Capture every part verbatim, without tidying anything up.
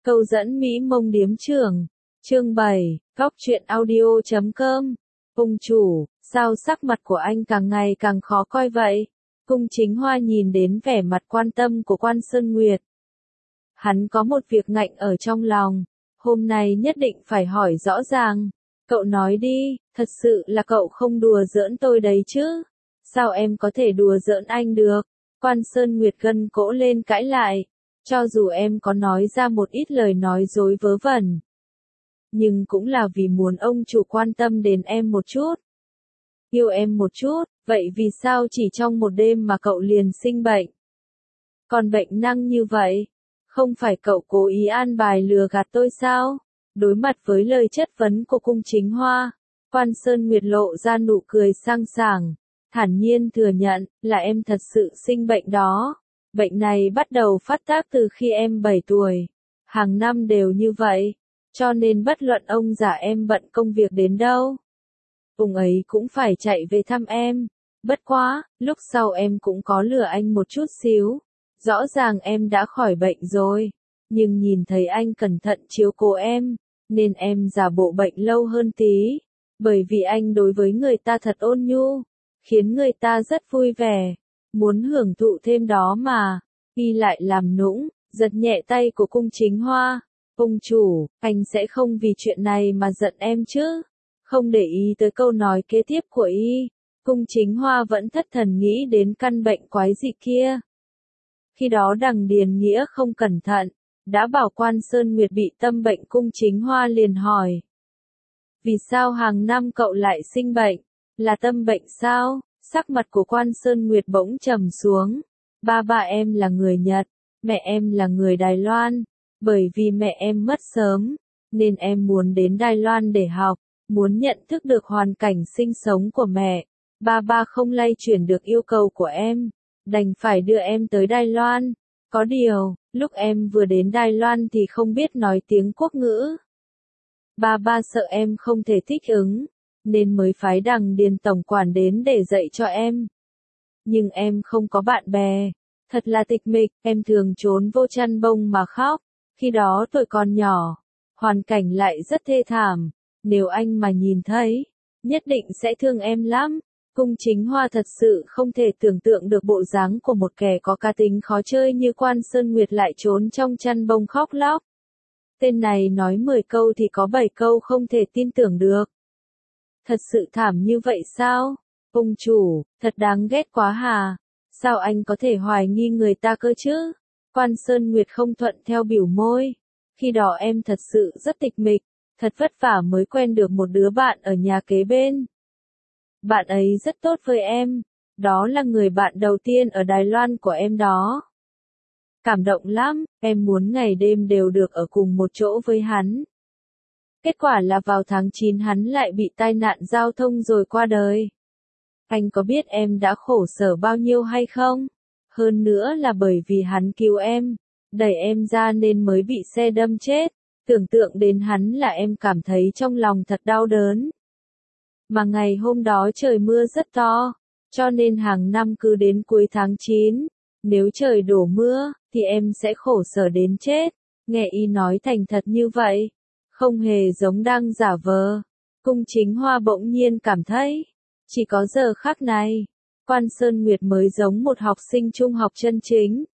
Câu dẫn Mỹ Mông điếm trưởng. Chương bảy, góc truyện audio chấm com. Ông chủ, sao sắc mặt của anh càng ngày càng khó coi vậy? Cung Chính Hoa nhìn đến vẻ mặt quan tâm của Quan Sơn Nguyệt. Hắn có một việc ngạnh ở trong lòng, hôm nay nhất định phải hỏi rõ ràng. Cậu nói đi, thật sự là cậu không đùa giỡn tôi đấy chứ? Sao em có thể đùa giỡn anh được? Quan Sơn Nguyệt gân cổ lên cãi lại. Cho dù em có nói ra một ít lời nói dối vớ vẩn, nhưng cũng là vì muốn ông chủ quan tâm đến em một chút. Yêu em một chút, vậy vì sao chỉ trong một đêm mà cậu liền sinh bệnh? Còn bệnh năng như vậy, không phải cậu cố ý an bài lừa gạt tôi sao? Đối mặt với lời chất vấn của Cung Chính Hoa, Quan Sơn Nguyệt lộ ra nụ cười sang sảng, thản nhiên thừa nhận là em thật sự sinh bệnh đó. Bệnh này bắt đầu phát tác từ khi em bảy tuổi, hàng năm đều như vậy, cho nên bất luận ông già em bận công việc đến đâu, ông ấy cũng phải chạy về thăm em. Bất quá, lúc sau em cũng có lừa anh một chút xíu, rõ ràng em đã khỏi bệnh rồi, nhưng nhìn thấy anh cẩn thận chiếu cố em, nên em giả bộ bệnh lâu hơn tí, bởi vì anh đối với người ta thật ôn nhu, khiến người ta rất vui vẻ, muốn hưởng thụ thêm đó mà. Y lại làm nũng, giật nhẹ tay của Cung Chính Hoa. Ông chủ, anh sẽ không vì chuyện này mà giận em chứ? Không để ý tới câu nói kế tiếp của Y, Cung Chính Hoa vẫn thất thần nghĩ đến căn bệnh quái dị kia. Khi đó Đằng Điền Nghĩa không cẩn thận, đã bảo Quan Sơn Nguyệt bị tâm bệnh. Cung Chính Hoa liền hỏi. Vì sao hàng năm cậu lại sinh bệnh? Là tâm bệnh sao? Sắc mặt của Quan Sơn Nguyệt bỗng trầm xuống. Ba ba em là người Nhật, mẹ em là người Đài Loan. Bởi vì mẹ em mất sớm, nên em muốn đến Đài Loan để học, muốn nhận thức được hoàn cảnh sinh sống của mẹ. Ba ba không lay chuyển được yêu cầu của em, đành phải đưa em tới Đài Loan. Có điều, lúc em vừa đến Đài Loan thì không biết nói tiếng quốc ngữ. Ba ba sợ em không thể thích ứng, nên mới phái Đằng Điền tổng quản đến để dạy cho em. Nhưng em không có bạn bè, thật là tịch mịch, em thường trốn vô chăn bông mà khóc. Khi đó tuổi còn nhỏ, hoàn cảnh lại rất thê thảm, nếu anh mà nhìn thấy, nhất định sẽ thương em lắm. Cung Chính Hoa thật sự không thể tưởng tượng được bộ dáng của một kẻ có cá tính khó chơi như Quan Sơn Nguyệt lại trốn trong chăn bông khóc lóc. Tên này nói mười câu thì có bảy câu không thể tin tưởng được. Thật sự thảm như vậy sao? Ông chủ, thật đáng ghét quá hà. Sao anh có thể hoài nghi người ta cơ chứ? Quan Sơn Nguyệt không thuận theo biểu môi. Khi đó em thật sự rất tịch mịch, thật vất vả mới quen được một đứa bạn ở nhà kế bên. Bạn ấy rất tốt với em, đó là người bạn đầu tiên ở Đài Loan của em đó. Cảm động lắm, em muốn ngày đêm đều được ở cùng một chỗ với hắn. Kết quả là vào tháng chín hắn lại bị tai nạn giao thông rồi qua đời. Anh có biết em đã khổ sở bao nhiêu hay không? Hơn nữa là bởi vì hắn cứu em, đẩy em ra nên mới bị xe đâm chết. Tưởng tượng đến hắn là em cảm thấy trong lòng thật đau đớn. Mà ngày hôm đó trời mưa rất to, cho nên hàng năm cứ đến cuối tháng chín, nếu trời đổ mưa, thì em sẽ khổ sở đến chết. Nghe Y nói thành thật như vậy, không hề giống đang giả vờ. Cung Chính Hoa bỗng nhiên cảm thấy, chỉ có giờ khắc này, Quan Sơn Nguyệt mới giống một học sinh trung học chân chính.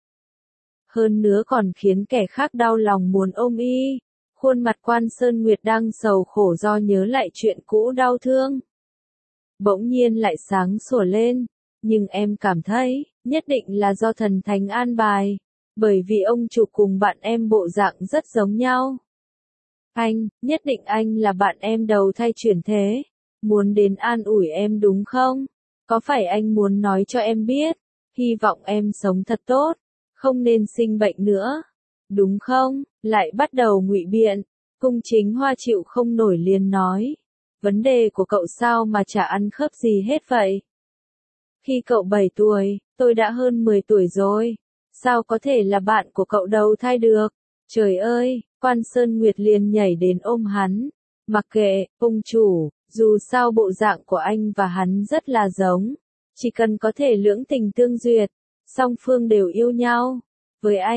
Hơn nữa còn khiến kẻ khác đau lòng muốn ôm Y. Khuôn mặt Quan Sơn Nguyệt đang sầu khổ do nhớ lại chuyện cũ đau thương, bỗng nhiên lại sáng sủa lên. Nhưng em cảm thấy, nhất định là do thần thánh an bài, bởi vì ông chủ cùng bạn em bộ dạng rất giống nhau. Anh, nhất định anh là bạn em đầu thai chuyển thế, muốn đến an ủi em đúng không? Có phải anh muốn nói cho em biết, hy vọng em sống thật tốt, không nên sinh bệnh nữa, đúng không? Lại bắt đầu ngụy biện. Cung Chính Hoa chịu không nổi liền nói, vấn đề của cậu sao mà chả ăn khớp gì hết vậy? Khi cậu bảy tuổi, tôi đã hơn mười tuổi rồi, sao có thể là bạn của cậu đầu thai được? Trời ơi, Quan Sơn Nguyệt liền nhảy đến ôm hắn. Mặc kệ, ông chủ, dù sao bộ dạng của anh và hắn rất là giống, chỉ cần có thể lưỡng tình tương duyệt, song phương đều yêu nhau. Với anh,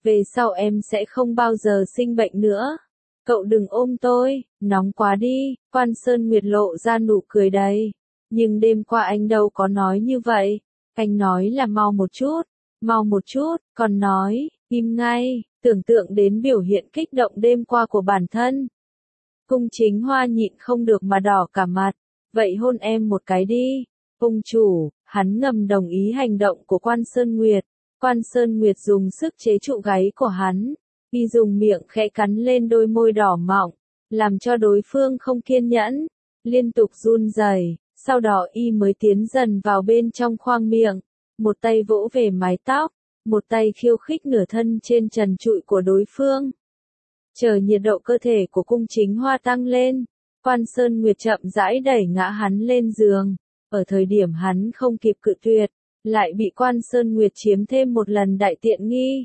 về sau em sẽ không bao giờ sinh bệnh nữa. Cậu đừng ôm tôi, nóng quá đi, Quan Sơn Nguyệt lộ ra nụ cười đầy. Nhưng đêm qua anh đâu có nói như vậy, anh nói là mau một chút, mau một chút, còn nói, im ngay, tưởng tượng đến biểu hiện kích động đêm qua của bản thân. Cung Chính Hoa nhịn không được mà đỏ cả mặt, vậy hôn em một cái đi. Ông chủ, hắn ngầm đồng ý hành động của Quan Sơn Nguyệt. Quan Sơn Nguyệt dùng sức chế trụ gáy của hắn, y dùng miệng khẽ cắn lên đôi môi đỏ mọng, làm cho đối phương không kiên nhẫn, liên tục run rẩy. Sau đó y mới tiến dần vào bên trong khoang miệng, một tay vỗ về mái tóc, một tay khiêu khích nửa thân trên trần trụi của đối phương. Chờ nhiệt độ cơ thể của Cung Chính Hoa tăng lên, Quan Sơn Nguyệt chậm rãi đẩy ngã hắn lên giường. Ở thời điểm hắn không kịp cự tuyệt, lại bị Quan Sơn Nguyệt chiếm thêm một lần đại tiện nghi.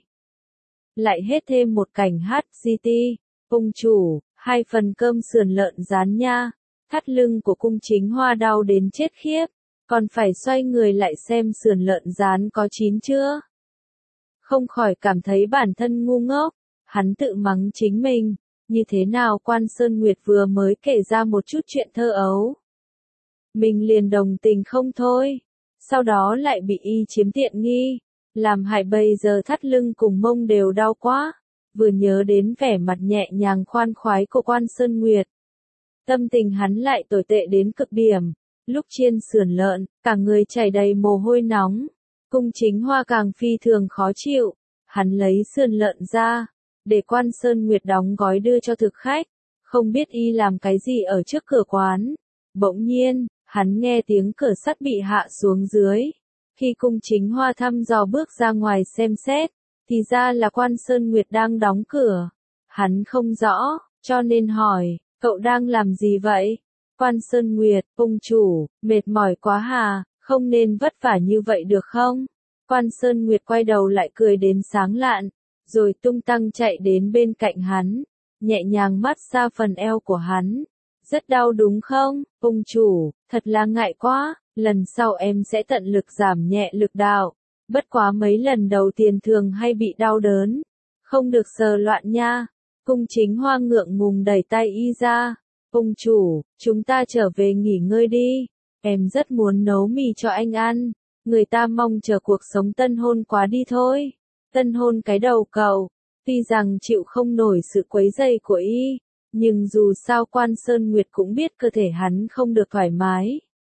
Lại hết thêm một cảnh hát giê tê, ông chủ, hai phần cơm sườn lợn rán nha. Thắt lưng của Cung Chính Hoa đau đến chết khiếp, còn phải xoay người lại xem sườn lợn rán có chín chưa. Không khỏi cảm thấy bản thân ngu ngốc, hắn tự mắng chính mình, như thế nào Quan Sơn Nguyệt vừa mới kể ra một chút chuyện thơ ấu. Mình liền đồng tình không thôi, sau đó lại bị y chiếm tiện nghi, làm hại bây giờ thắt lưng cùng mông đều đau quá, vừa nhớ đến vẻ mặt nhẹ nhàng khoan khoái của Quan Sơn Nguyệt. Tâm tình hắn lại tồi tệ đến cực điểm, lúc chiên sườn lợn, cả người chảy đầy mồ hôi nóng. Cung Chính Hoa càng phi thường khó chịu, hắn lấy sườn lợn ra, để Quan Sơn Nguyệt đóng gói đưa cho thực khách, không biết y làm cái gì ở trước cửa quán. Bỗng nhiên, hắn nghe tiếng cửa sắt bị hạ xuống dưới. Khi Cung Chính Hoa thăm dò bước ra ngoài xem xét, thì ra là Quan Sơn Nguyệt đang đóng cửa. Hắn không rõ, cho nên hỏi, cậu đang làm gì vậy? Quan Sơn Nguyệt, ông chủ, mệt mỏi quá hà, không nên vất vả như vậy được không? Quan Sơn Nguyệt quay đầu lại cười đến sáng lạn, rồi tung tăng chạy đến bên cạnh hắn, nhẹ nhàng mát xa phần eo của hắn. Rất đau đúng không, ông chủ, thật là ngại quá, lần sau em sẽ tận lực giảm nhẹ lực đạo. Bất quá mấy lần đầu tiên thường hay bị đau đớn, không được sờ loạn nha. Cung Chính Hoa ngượng ngùng đẩy tay y ra. Ông chủ, chúng ta trở về nghỉ ngơi đi. Em rất muốn nấu mì cho anh ăn. Người ta mong chờ cuộc sống tân hôn quá đi thôi. Tân hôn cái đầu cậu. Tuy rằng chịu không nổi sự quấy rầy của y, nhưng dù sao Quan Sơn Nguyệt cũng biết cơ thể hắn không được thoải mái,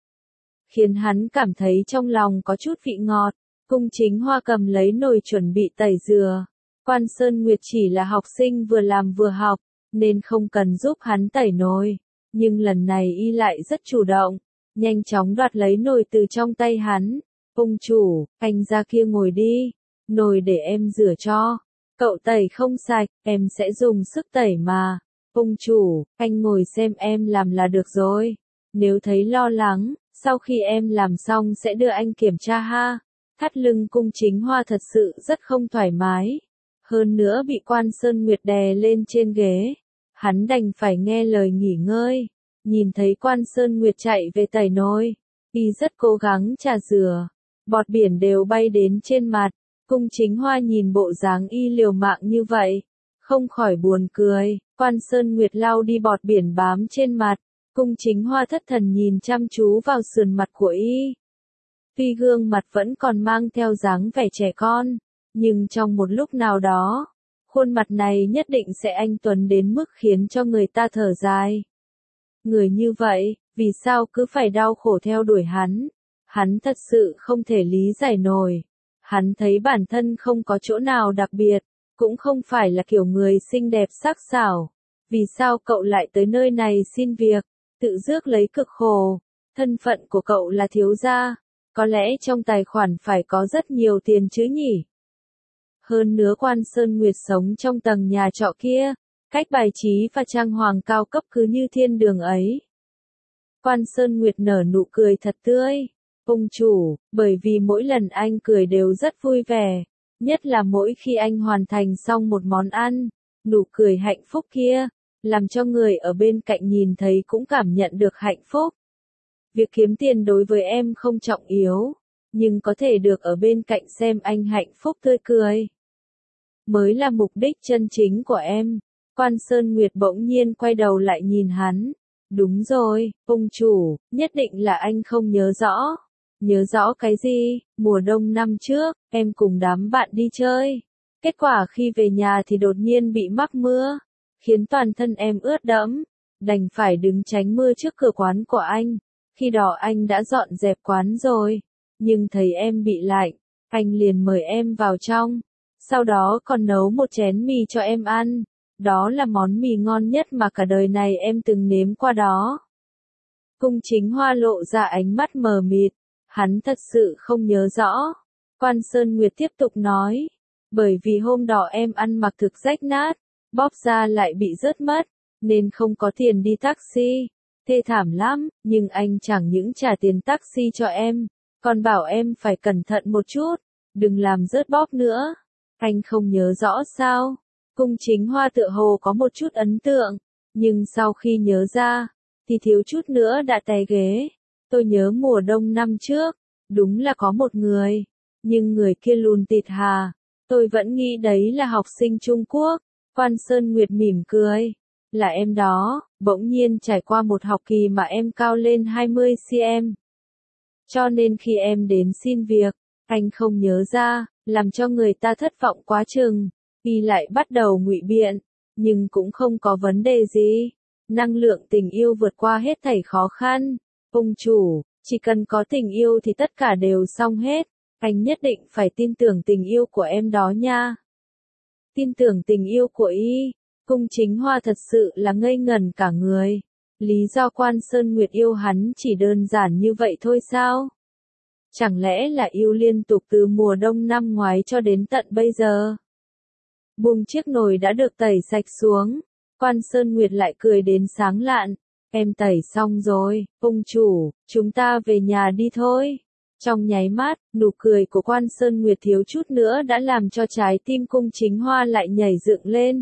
khiến hắn cảm thấy trong lòng có chút vị ngọt. Cung Chính Hoa cầm lấy nồi chuẩn bị tẩy dừa. Quan Sơn Nguyệt chỉ là học sinh vừa làm vừa học, nên không cần giúp hắn tẩy nồi. Nhưng lần này y lại rất chủ động, nhanh chóng đoạt lấy nồi từ trong tay hắn. Ông chủ, anh ra kia ngồi đi, nồi để em rửa cho. Cậu tẩy không sạch, em sẽ dùng sức tẩy mà. Ông chủ, anh ngồi xem em làm là được rồi. Nếu thấy lo lắng, sau khi em làm xong sẽ đưa anh kiểm tra ha. Thắt lưng Cung Chính Hoa thật sự rất không thoải mái. Hơn nữa bị Quan Sơn Nguyệt đè lên trên ghế. Hắn đành phải nghe lời nghỉ ngơi. Nhìn thấy Quan Sơn Nguyệt chạy về tẩy nồi, y rất cố gắng chà rửa. Bọt biển đều bay đến trên mặt. Cung Chính Hoa nhìn bộ dáng y liều mạng như vậy, không khỏi buồn cười. Quan Sơn Nguyệt lau đi bọt biển bám trên mặt. Cung Chính Hoa thất thần nhìn chăm chú vào sườn mặt của y. Tuy gương mặt vẫn còn mang theo dáng vẻ trẻ con, nhưng trong một lúc nào đó, khuôn mặt này nhất định sẽ anh tuấn đến mức khiến cho người ta thở dài. Người như vậy, vì sao cứ phải đau khổ theo đuổi hắn? Hắn thật sự không thể lý giải nổi. Hắn thấy bản thân không có chỗ nào đặc biệt, cũng không phải là kiểu người xinh đẹp sắc sảo. Vì sao cậu lại tới nơi này xin việc, tự rước lấy cực khổ? Thân phận của cậu là thiếu gia, có lẽ trong tài khoản phải có rất nhiều tiền chứ nhỉ? Hơn nữa Quan Sơn Nguyệt sống trong tầng nhà trọ kia, cách bài trí và trang hoàng cao cấp cứ như thiên đường ấy. Quan Sơn Nguyệt nở nụ cười thật tươi. Ông chủ, bởi vì mỗi lần anh cười đều rất vui vẻ, nhất là mỗi khi anh hoàn thành xong một món ăn, nụ cười hạnh phúc kia, làm cho người ở bên cạnh nhìn thấy cũng cảm nhận được hạnh phúc. Việc kiếm tiền đối với em không trọng yếu, nhưng có thể được ở bên cạnh xem anh hạnh phúc tươi cười. mới là mục đích chân chính của em. Quan Sơn Nguyệt bỗng nhiên quay đầu lại nhìn hắn. Đúng rồi, ông chủ, nhất định là anh không nhớ rõ. Nhớ rõ cái gì? Mùa đông năm trước, em cùng đám bạn đi chơi. Kết quả khi về nhà thì đột nhiên bị mắc mưa, khiến toàn thân em ướt đẫm, đành phải đứng tránh mưa trước cửa quán của anh. Khi đó anh đã dọn dẹp quán rồi, nhưng thấy em bị lạnh, anh liền mời em vào trong. Sau đó còn nấu một chén mì cho em ăn. Đó là món mì ngon nhất mà cả đời này em từng nếm qua đó. Cung Chính Hoa lộ ra ánh mắt mờ mịt. Hắn thật sự không nhớ rõ. Quan Sơn Nguyệt tiếp tục nói. Bởi vì hôm đó em ăn mặc thực rách nát, bóp ra lại bị rớt mất, nên không có tiền đi taxi. Thê thảm lắm, nhưng anh chẳng những trả tiền taxi cho em, còn bảo em phải cẩn thận một chút, đừng làm rớt bóp nữa. Anh không nhớ rõ sao? Cung Chính Hoa tựa hồ có một chút ấn tượng, nhưng sau khi nhớ ra, thì thiếu chút nữa đã té ghế. Tôi nhớ mùa đông năm trước, đúng là có một người, nhưng người kia lùn tịt hà. Tôi vẫn nghĩ đấy là học sinh Trung Quốc. Quan Sơn Nguyệt mỉm cười. Là em đó, bỗng nhiên trải qua một học kỳ mà em cao lên hai mươi xăng-ti-mét. Cho nên khi em đến xin việc, anh không nhớ ra, làm cho người ta thất vọng quá chừng. Y lại bắt đầu ngụy biện, nhưng cũng không có vấn đề gì. Năng lượng tình yêu vượt qua hết thảy khó khăn. Ông chủ, chỉ cần có tình yêu thì tất cả đều xong hết. Anh nhất định phải tin tưởng tình yêu của em đó nha. Tin tưởng tình yêu của y. Cung Chính Hoa thật sự là ngây ngẩn cả người. Lý do Quan Sơn Nguyệt yêu hắn chỉ đơn giản như vậy thôi sao? Chẳng lẽ là yêu liên tục từ mùa đông năm ngoái cho đến tận bây giờ? Buông chiếc nồi đã được tẩy sạch xuống. Quan Sơn Nguyệt lại cười đến sáng lạn. Em tẩy xong rồi, ông chủ, chúng ta về nhà đi thôi. Trong nháy mắt, nụ cười của Quan Sơn Nguyệt thiếu chút nữa đã làm cho trái tim Cung Chính Hoa lại nhảy dựng lên.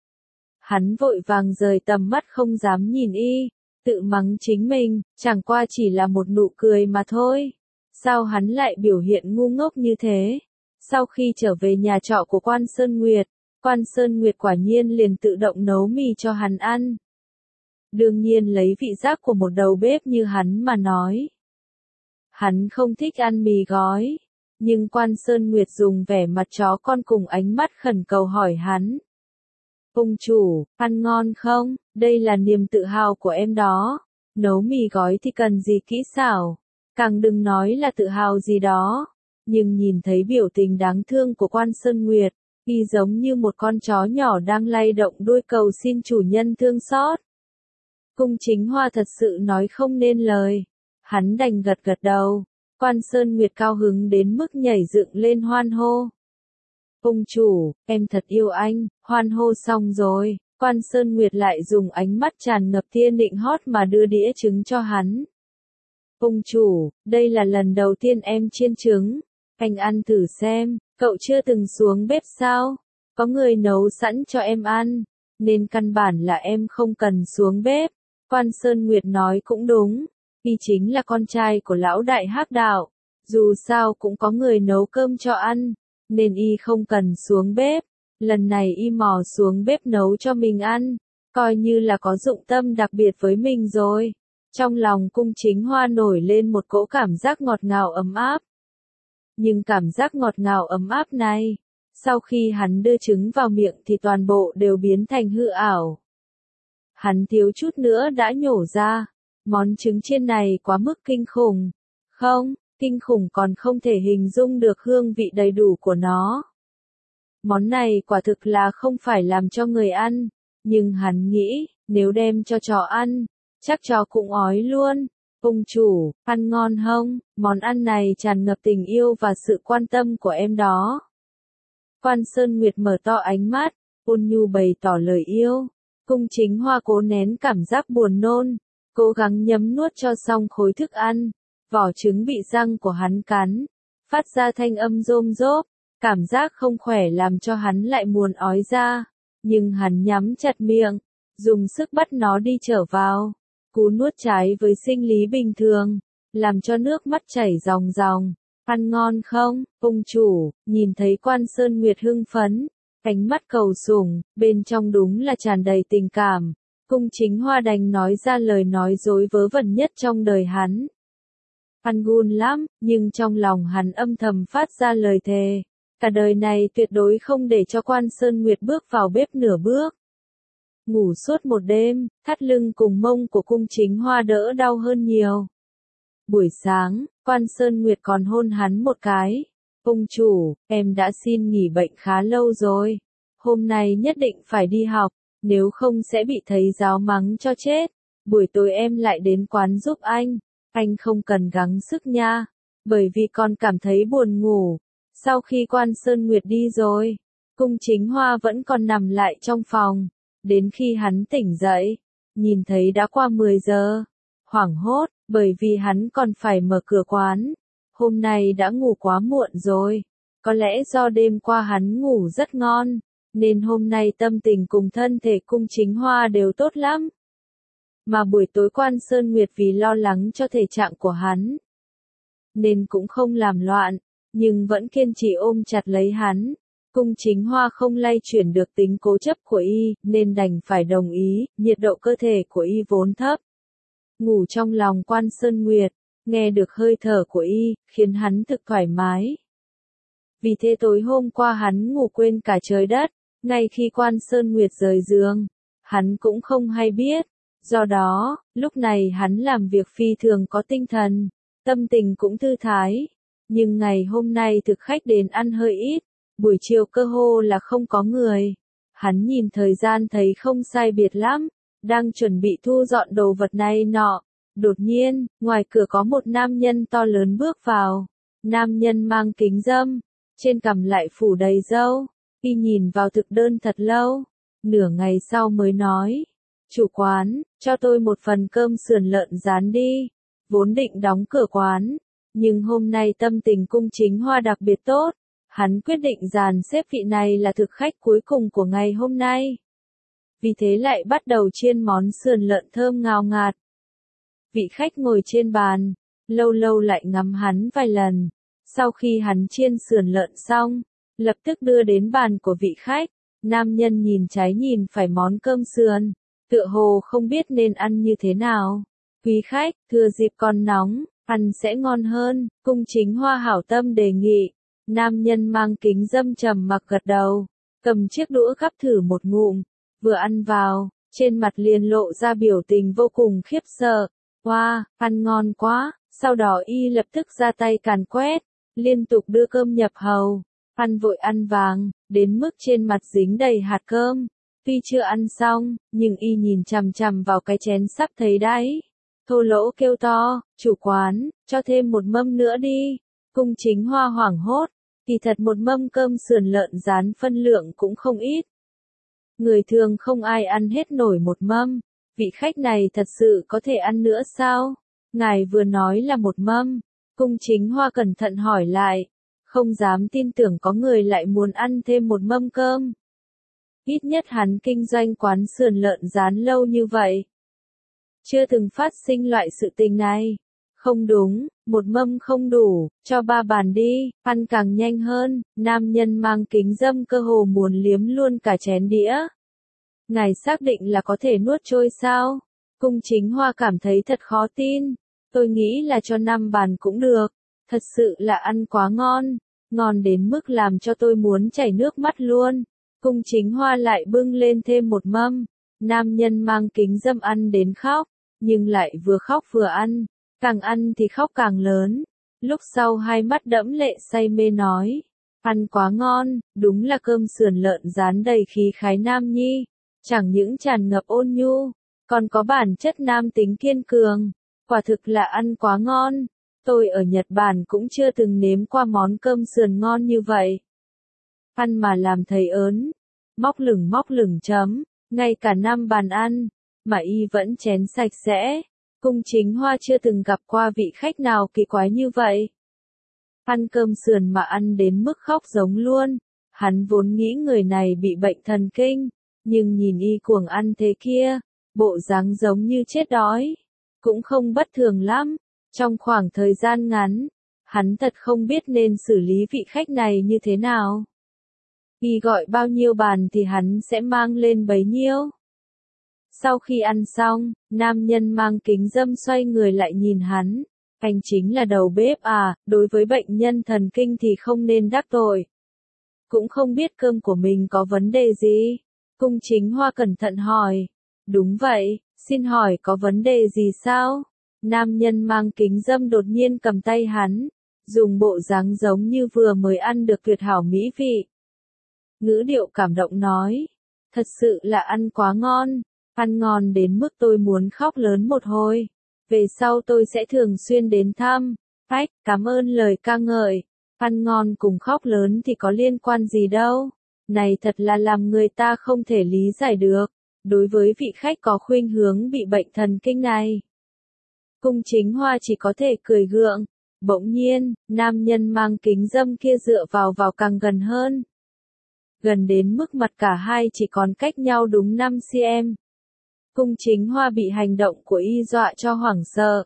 Hắn vội vàng rời tầm mắt không dám nhìn y, tự mắng chính mình, chẳng qua chỉ là một nụ cười mà thôi. Sao hắn lại biểu hiện ngu ngốc như thế? Sau khi trở về nhà trọ của Quan Sơn Nguyệt, Quan Sơn Nguyệt quả nhiên liền tự động nấu mì cho hắn ăn. Đương nhiên lấy vị giác của một đầu bếp như hắn mà nói. Hắn không thích ăn mì gói, nhưng Quan Sơn Nguyệt dùng vẻ mặt chó con cùng ánh mắt khẩn cầu hỏi hắn. Ông chủ, ăn ngon không? Đây là niềm tự hào của em đó. Nấu mì gói thì cần gì kỹ xảo, càng đừng nói là tự hào gì đó. Nhưng nhìn thấy biểu tình đáng thương của Quan Sơn Nguyệt, y giống như một con chó nhỏ đang lay động đuôi cầu xin chủ nhân thương xót. Cung Chính Hoa thật sự nói không nên lời. Hắn đành gật gật đầu. Quan Sơn Nguyệt cao hứng đến mức nhảy dựng lên hoan hô. Ông chủ, em thật yêu anh. Hoan hô xong rồi, Quan Sơn Nguyệt lại dùng ánh mắt tràn ngập tia nịnh hót mà đưa đĩa trứng cho hắn. Ông chủ, đây là lần đầu tiên em chiên trứng. Anh ăn thử xem, cậu chưa từng xuống bếp sao? Có người nấu sẵn cho em ăn, nên căn bản là em không cần xuống bếp. Quan Sơn Nguyệt nói cũng đúng. Y chính là con trai của lão đại Hắc Đạo, dù sao cũng có người nấu cơm cho ăn, nên y không cần xuống bếp. Lần này y mò xuống bếp nấu cho mình ăn, coi như là có dụng tâm đặc biệt với mình rồi. Trong lòng Cung Chính Hoa nổi lên một cỗ cảm giác ngọt ngào ấm áp. Nhưng cảm giác ngọt ngào ấm áp này, sau khi hắn đưa trứng vào miệng thì toàn bộ đều biến thành hư ảo. Hắn thiếu chút nữa đã nhổ ra. Món trứng chiên này quá mức kinh khủng. Không, kinh khủng còn không thể hình dung được hương vị đầy đủ của nó. Món này quả thực là không phải làm cho người ăn. Nhưng hắn nghĩ, nếu đem cho chó ăn, chắc chó cũng ói luôn. Ông chủ, ăn ngon không? Món ăn này tràn ngập tình yêu và sự quan tâm của em đó. Quan Sơn Nguyệt mở to ánh mắt, ôn nhu bày tỏ lời yêu. Cung Chính Hoa cố nén cảm giác buồn nôn, cố gắng nhấm nuốt cho xong khối thức ăn. Vỏ trứng bị răng của hắn cắn, phát ra thanh âm rôm rốp, cảm giác không khỏe làm cho hắn lại muốn ói ra. Nhưng hắn nhắm chặt miệng, dùng sức bắt nó đi trở vào. Cú nuốt trái với sinh lý bình thường, làm cho nước mắt chảy ròng ròng. Ăn ngon không, ông chủ? Nhìn thấy Quan Sơn Nguyệt hưng phấn, Ánh mắt cầu sủng, bên trong đúng là tràn đầy tình cảm. Cung Chính Hoa đành nói ra lời nói dối vớ vẩn nhất trong đời hắn. Hắn gun lắm, nhưng trong lòng hắn âm thầm phát ra lời thề. Cả đời này tuyệt đối không để cho Quan Sơn Nguyệt bước vào bếp nửa bước. Ngủ suốt một đêm, thắt lưng cùng mông của Cung Chính Hoa đỡ đau hơn nhiều. Buổi sáng, Quan Sơn Nguyệt còn hôn hắn một cái. Ông chủ, em đã xin nghỉ bệnh khá lâu rồi. Hôm nay nhất định phải đi học, nếu không sẽ bị thầy giáo mắng cho chết. Buổi tối em lại đến quán giúp anh. Anh không cần gắng sức nha, bởi vì con cảm thấy buồn ngủ. Sau khi Quan Sơn Nguyệt đi rồi, Cung Chính Hoa vẫn còn nằm lại trong phòng. Đến khi hắn tỉnh dậy, nhìn thấy đã qua mười giờ. Hoảng hốt, bởi vì hắn còn phải mở cửa quán. Hôm nay đã ngủ quá muộn rồi. Có lẽ do đêm qua hắn ngủ rất ngon, nên hôm nay tâm tình cùng thân thể Cung Chính Hoa đều tốt lắm. Mà buổi tối Quan Sơn Nguyệt vì lo lắng cho thể trạng của hắn, nên cũng không làm loạn, nhưng vẫn kiên trì ôm chặt lấy hắn. Cung Chính Hoa không lay chuyển được tính cố chấp của y, nên đành phải đồng ý. Nhiệt độ cơ thể của y vốn thấp. Ngủ trong lòng Quan Sơn Nguyệt, nghe được hơi thở của y, khiến hắn thực thoải mái. Vì thế tối hôm qua hắn ngủ quên cả trời đất, ngay khi Quan Sơn Nguyệt rời giường, hắn cũng không hay biết. Do đó, lúc này hắn làm việc phi thường có tinh thần, tâm tình cũng thư thái. Nhưng ngày hôm nay thực khách đến ăn hơi ít, buổi chiều cơ hồ là không có người. Hắn nhìn thời gian thấy không sai biệt lắm, đang chuẩn bị thu dọn đồ vật này nọ. Đột nhiên, ngoài cửa có một nam nhân to lớn bước vào. Nam nhân mang kính râm, trên cằm lại phủ đầy râu. Y nhìn vào thực đơn thật lâu, nửa ngày sau mới nói. Chủ quán, cho tôi một phần cơm sườn lợn rán đi. Vốn định đóng cửa quán, nhưng hôm nay tâm tình Cung Chính Hoa đặc biệt tốt. Hắn quyết định dàn xếp vị này là thực khách cuối cùng của ngày hôm nay. Vì thế lại bắt đầu chiên món sườn lợn thơm ngào ngạt. Vị khách ngồi trên bàn, lâu lâu lại ngắm hắn vài lần. Sau khi hắn chiên sườn lợn xong, lập tức đưa đến bàn của vị khách. Nam nhân nhìn trái nhìn phải món cơm sườn, tựa hồ không biết nên ăn như thế nào. Quý khách, thừa dịp còn nóng, ăn sẽ ngon hơn. Cung Chính Hoa hảo tâm đề nghị. Nam nhân mang kính râm trầm mặc gật đầu, cầm chiếc đũa gắp thử một ngụm, vừa ăn vào, trên mặt liền lộ ra biểu tình vô cùng khiếp sợ. Wow, ăn ngon quá. Sau đó y lập tức ra tay càn quét, liên tục đưa cơm nhập hầu, ăn vội ăn vàng, đến mức trên mặt dính đầy hạt cơm. Tuy chưa ăn xong, nhưng y nhìn chằm chằm vào cái chén sắp thấy đáy. Thô lỗ kêu to, chủ quán, cho thêm một mâm nữa đi. Cung Chính Hoa hoảng hốt, kỳ thật một mâm cơm sườn lợn rán phân lượng cũng không ít. Người thường không ai ăn hết nổi một mâm. Vị khách này thật sự có thể ăn nữa sao? Ngài vừa nói là một mâm. Cung Chính Hoa cẩn thận hỏi lại, không dám tin tưởng có người lại muốn ăn thêm một mâm cơm. Ít nhất hắn kinh doanh quán sườn lợn rán lâu như vậy, chưa từng phát sinh loại sự tình này. Không đúng, một mâm không đủ, cho ba bàn đi, ăn càng nhanh hơn. Nam nhân mang kính râm cơ hồ muốn liếm luôn cả chén đĩa. Ngài xác định là có thể nuốt trôi sao? Cung Chính Hoa cảm thấy thật khó tin. Tôi nghĩ là cho năm bàn cũng được. Thật sự là ăn quá ngon, ngon đến mức làm cho tôi muốn chảy nước mắt luôn. Cung Chính Hoa lại bưng lên thêm một mâm. Nam nhân mang kính râm ăn đến khóc, nhưng lại vừa khóc vừa ăn. Càng ăn thì khóc càng lớn. Lúc sau hai mắt đẫm lệ say mê nói, ăn quá ngon, đúng là cơm sườn lợn rán đầy khí khái nam nhi. Chẳng những tràn ngập ôn nhu, còn có bản chất nam tính kiên cường. Quả thực là ăn quá ngon. Tôi ở Nhật Bản cũng chưa từng nếm qua món cơm sườn ngon như vậy. Ăn mà làm thầy ớn, móc lửng móc lửng chấm, ngay cả năm bàn ăn, mà y vẫn chén sạch sẽ. Cung Chính Hoa chưa từng gặp qua vị khách nào kỳ quái như vậy. Ăn cơm sườn mà ăn đến mức khóc giống luôn. Hắn vốn nghĩ người này bị bệnh thần kinh, nhưng nhìn y cuồng ăn thế kia, bộ dáng giống như chết đói, cũng không bất thường lắm. Trong khoảng thời gian ngắn, hắn thật không biết nên xử lý vị khách này như thế nào. Y gọi bao nhiêu bàn thì hắn sẽ mang lên bấy nhiêu. Sau khi ăn xong, nam nhân mang kính râm xoay người lại nhìn hắn. Anh chính là đầu bếp à, đối với bệnh nhân thần kinh thì không nên đắc tội. Cũng không biết cơm của mình có vấn đề gì. Cung Chính Hoa cẩn thận hỏi. Đúng vậy, xin hỏi có vấn đề gì sao? Nam nhân mang kính râm đột nhiên cầm tay hắn, dùng bộ dáng giống như vừa mới ăn được tuyệt hảo mỹ vị. Ngữ điệu cảm động nói. Thật sự là ăn quá ngon, ăn ngon đến mức tôi muốn khóc lớn một hồi. Về sau tôi sẽ thường xuyên đến thăm. Ách, cảm ơn lời ca ngợi. Ăn ngon cùng khóc lớn thì có liên quan gì đâu. Này thật là làm người ta không thể lý giải được. Đối với vị khách có khuynh hướng bị bệnh thần kinh này, Cung Chính Hoa chỉ có thể cười gượng. Bỗng nhiên, nam nhân mang kính râm kia dựa vào vào càng gần hơn. Gần đến mức mặt cả hai chỉ còn cách nhau đúng năm xăng-ti-mét. Cung Chính Hoa bị hành động của y dọa cho hoảng sợ.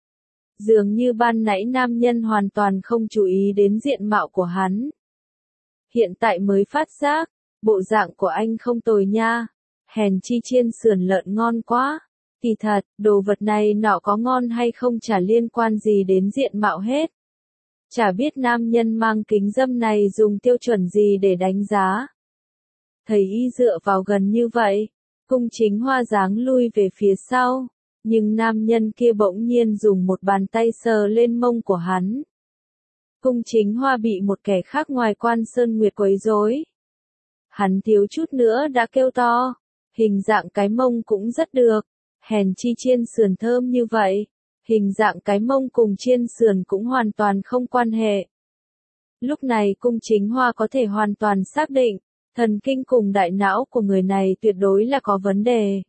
Dường như ban nãy nam nhân hoàn toàn không chú ý đến diện mạo của hắn. Hiện tại mới phát giác, bộ dạng của anh không tồi nha. Hèn chi chiên sườn lợn ngon quá. Kỳ thật, đồ vật này nọ có ngon hay không chả liên quan gì đến diện mạo hết. Chả biết nam nhân mang kính râm này dùng tiêu chuẩn gì để đánh giá. Thấy y dựa vào gần như vậy, Cung Chính Hoa giáng lui về phía sau, nhưng nam nhân kia bỗng nhiên dùng một bàn tay sờ lên mông của hắn. Cung Chính Hoa bị một kẻ khác ngoài Quan Sơn Nguyệt quấy rối. Hắn thiếu chút nữa đã kêu to, hình dạng cái mông cũng rất được, hèn chi chiên sườn thơm như vậy, hình dạng cái mông cùng chiên sườn cũng hoàn toàn không quan hệ. Lúc này Cung Chính Hoa có thể hoàn toàn xác định, thần kinh cùng đại não của người này tuyệt đối là có vấn đề.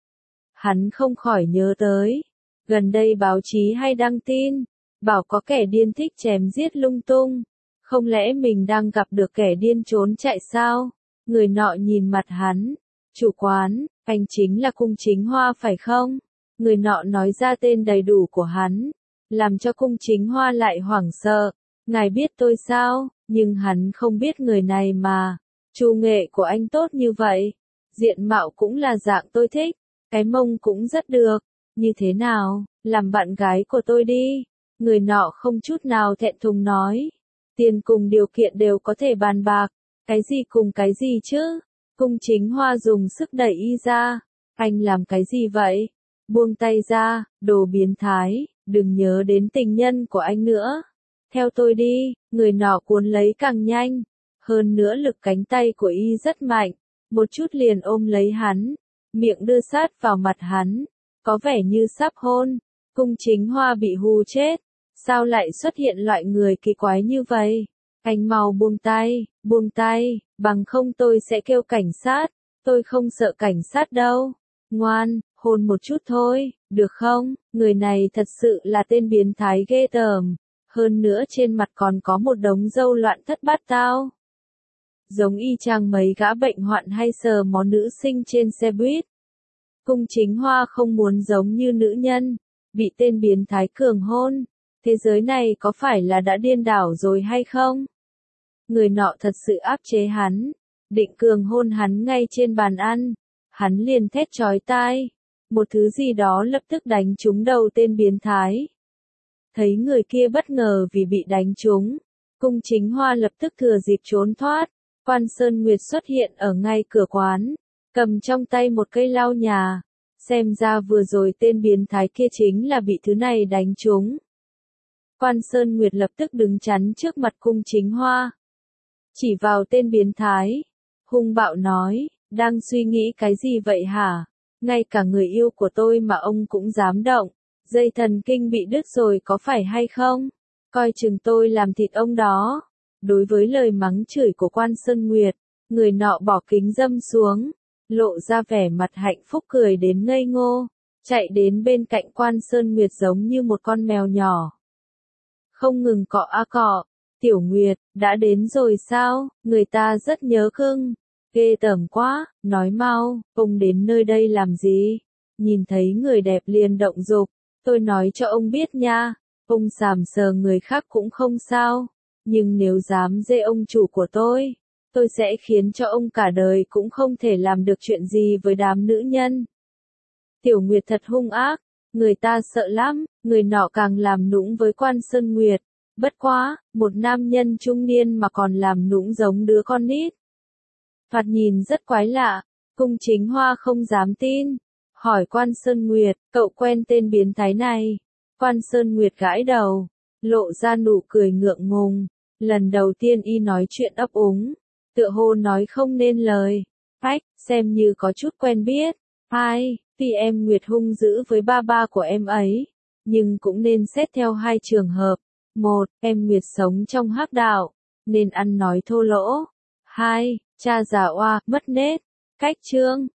Hắn không khỏi nhớ tới, gần đây báo chí hay đăng tin, bảo có kẻ điên thích chém giết lung tung, không lẽ mình đang gặp được kẻ điên trốn chạy sao? Người nọ nhìn mặt hắn, chủ quán, anh chính là Cung Chính Hoa phải không? Người nọ nói ra tên đầy đủ của hắn, làm cho Cung Chính Hoa lại hoảng sợ. Ngài biết tôi sao? Nhưng hắn không biết người này mà. Chu nghệ của anh tốt như vậy, diện mạo cũng là dạng tôi thích, cái mông cũng rất được, như thế nào, làm bạn gái của tôi đi. Người nọ không chút nào thẹn thùng nói, tiền cùng điều kiện đều có thể bàn bạc, cái gì cùng cái gì chứ? Cung Chính Hoa dùng sức đẩy y ra, anh làm cái gì vậy? Buông tay ra, đồ biến thái, đừng nhớ đến tình nhân của anh nữa. Theo tôi đi, người nọ cuốn lấy càng nhanh. Hơn nữa lực cánh tay của y rất mạnh, một chút liền ôm lấy hắn, miệng đưa sát vào mặt hắn, có vẻ như sắp hôn. Cung Chính Hoa bị hù chết, sao lại xuất hiện loại người kỳ quái như vậy? Anh mau buông tay, buông tay, bằng không tôi sẽ kêu cảnh sát, tôi không sợ cảnh sát đâu. Ngoan, hôn một chút thôi, được không? Người này thật sự là tên biến thái ghê tởm, hơn nữa trên mặt còn có một đống râu loạn thất bát tao. Giống y chang mấy gã bệnh hoạn hay sờ mó nữ sinh trên xe buýt. Cung Chính Hoa không muốn giống như nữ nhân, bị tên biến thái cường hôn. Thế giới này có phải là đã điên đảo rồi hay không? Người nọ thật sự áp chế hắn, định cường hôn hắn ngay trên bàn ăn. Hắn liền thét chói tai, một thứ gì đó lập tức đánh trúng đầu tên biến thái. Thấy người kia bất ngờ vì bị đánh trúng, Cung Chính Hoa lập tức thừa dịp trốn thoát. Quan Sơn Nguyệt xuất hiện ở ngay cửa quán, cầm trong tay một cây lau nhà. Xem ra vừa rồi tên biến thái kia chính là bị thứ này đánh trúng. Quan Sơn Nguyệt lập tức đứng chắn trước mặt Cung Chính Hoa, chỉ vào tên biến thái, hung bạo nói, đang suy nghĩ cái gì vậy hả? Ngay cả người yêu của tôi mà ông cũng dám động, dây thần kinh bị đứt rồi có phải hay không? Coi chừng tôi làm thịt ông đó. Đối với lời mắng chửi của Quan Sơn Nguyệt, người nọ bỏ kính râm xuống, lộ ra vẻ mặt hạnh phúc cười đến ngây ngô, chạy đến bên cạnh Quan Sơn Nguyệt giống như một con mèo nhỏ. Không ngừng cọ a cọ, Tiểu Nguyệt, đã đến rồi sao, người ta rất nhớ cưng, ghê tởm quá, nói mau, ông đến nơi đây làm gì, nhìn thấy người đẹp liền động dục, tôi nói cho ông biết nha, ông sàm sờ người khác cũng không sao. Nhưng nếu dám dê ông chủ của tôi, tôi sẽ khiến cho ông cả đời cũng không thể làm được chuyện gì với đám nữ nhân. Tiểu Nguyệt thật hung ác, người ta sợ lắm, người nọ càng làm nũng với Quan Sơn Nguyệt. Bất quá, một nam nhân trung niên mà còn làm nũng giống đứa con nít. Thoạt nhìn rất quái lạ, Cung Chính Hoa không dám tin. Hỏi Quan Sơn Nguyệt, cậu quen tên biến thái này? Quan Sơn Nguyệt gãi đầu, lộ ra nụ cười ngượng ngùng. Lần đầu tiên y nói chuyện ấp úng, tựa hồ nói không nên lời. Ách, xem như có chút quen biết. Ai, tuy em Nguyệt hung dữ với ba ba của em ấy, nhưng cũng nên xét theo hai trường hợp. Một, em Nguyệt sống trong hắc đạo, nên ăn nói thô lỗ. Hai, cha già oa, mất nết. Cách chương